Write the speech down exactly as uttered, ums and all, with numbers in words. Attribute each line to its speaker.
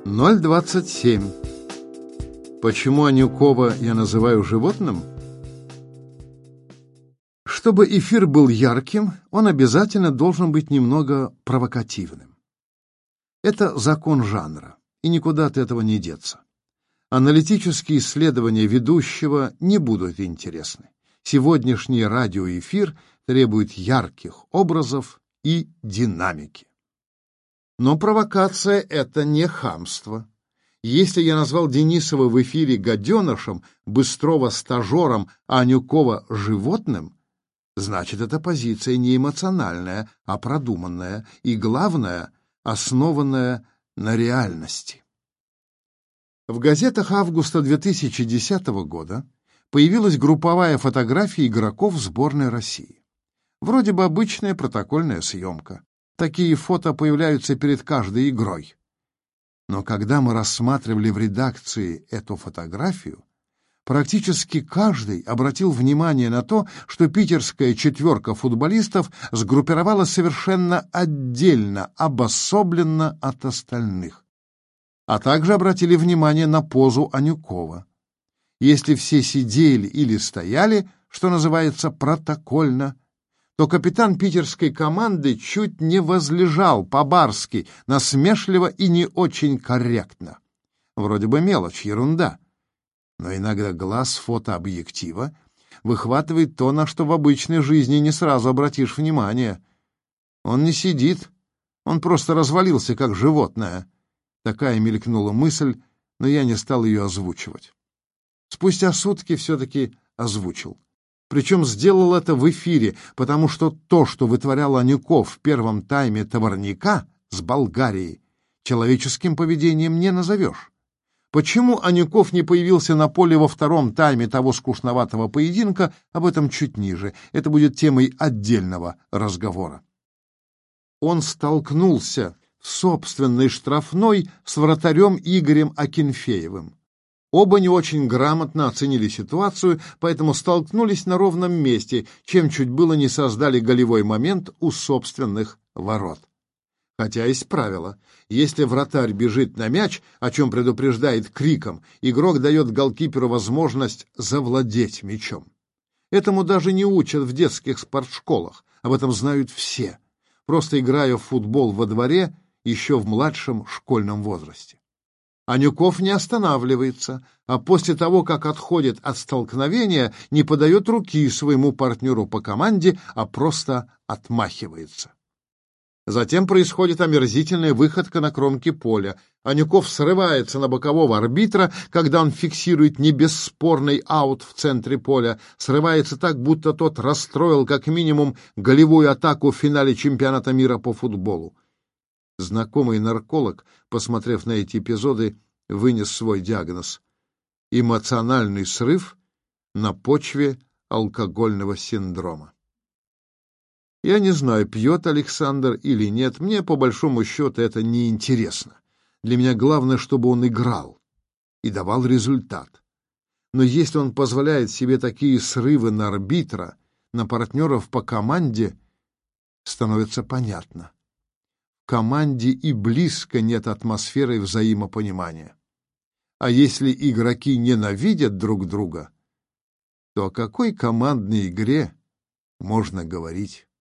Speaker 1: ноль двадцать семь. Почему Анюкова я называю животным? Чтобы эфир был ярким, он обязательно должен быть немного провокативным. Это закон жанра, и никуда от этого не деться. Аналитические исследования ведущего не будут интересны. Сегодняшний радиоэфир требует ярких образов и динамики. Но провокация — это не хамство. Если я назвал Денисова в эфире гаденышем, Быстрова стажером, а Анюкова животным, значит, эта позиция не эмоциональная, а продуманная и, главное, основанная на реальности. В газетах августа две тысячи десятого года появилась групповая фотография игроков сборной России. Вроде бы обычная протокольная съемка. Такие фото появляются перед каждой игрой. Но когда мы рассматривали в редакции эту фотографию, практически каждый обратил внимание на то, что питерская четверка футболистов сгруппировалась совершенно отдельно, обособленно от остальных. А также обратили внимание на позу Анюкова. Если все сидели или стояли, что называется протокольно, то капитан питерской команды чуть не возлежал по-барски, насмешливо и не очень корректно. Вроде бы мелочь, ерунда. Но иногда глаз фотообъектива выхватывает то, на что в обычной жизни не сразу обратишь внимание. Он не сидит, он просто развалился, как животное. Такая мелькнула мысль, но я не стал ее озвучивать. Спустя сутки все-таки озвучил. Причем сделал это в эфире, потому что то, что вытворял Анюков в первом тайме Товарняка с Болгарией, человеческим поведением не назовешь. Почему Анюков не появился на поле во втором тайме того скучноватого поединка, об этом чуть ниже. Это будет темой отдельного разговора. Он столкнулся в собственной штрафной с вратарем Игорем Акинфеевым. Оба не очень грамотно оценили ситуацию, поэтому столкнулись на ровном месте, чем чуть было не создали голевой момент у собственных ворот. Хотя есть правило. Если вратарь бежит на мяч, о чем предупреждает криком, игрок дает голкиперу возможность завладеть мячом. Этому даже не учат в детских спортшколах, об этом знают все, просто играя в футбол во дворе еще в младшем школьном возрасте. Анюков не останавливается, а после того, как отходит от столкновения, не подает руки своему партнеру по команде, а просто отмахивается. Затем происходит омерзительная выходка на кромке поля. Анюков срывается на бокового арбитра, когда он фиксирует не бесспорный аут в центре поля, срывается так, будто тот расстроил как минимум голевую атаку в финале чемпионата мира по футболу. Знакомый нарколог, посмотрев на эти эпизоды, вынес свой диагноз — эмоциональный срыв на почве алкогольного синдрома. Я не знаю, пьет Александр или нет, мне по большому счету это не интересно. Для меня главное, чтобы он играл и давал результат. Но если он позволяет себе такие срывы на арбитра, на партнеров по команде, становится понятно. В команде и близко нет атмосферы взаимопонимания. А если игроки ненавидят друг друга, то о какой командной игре можно говорить?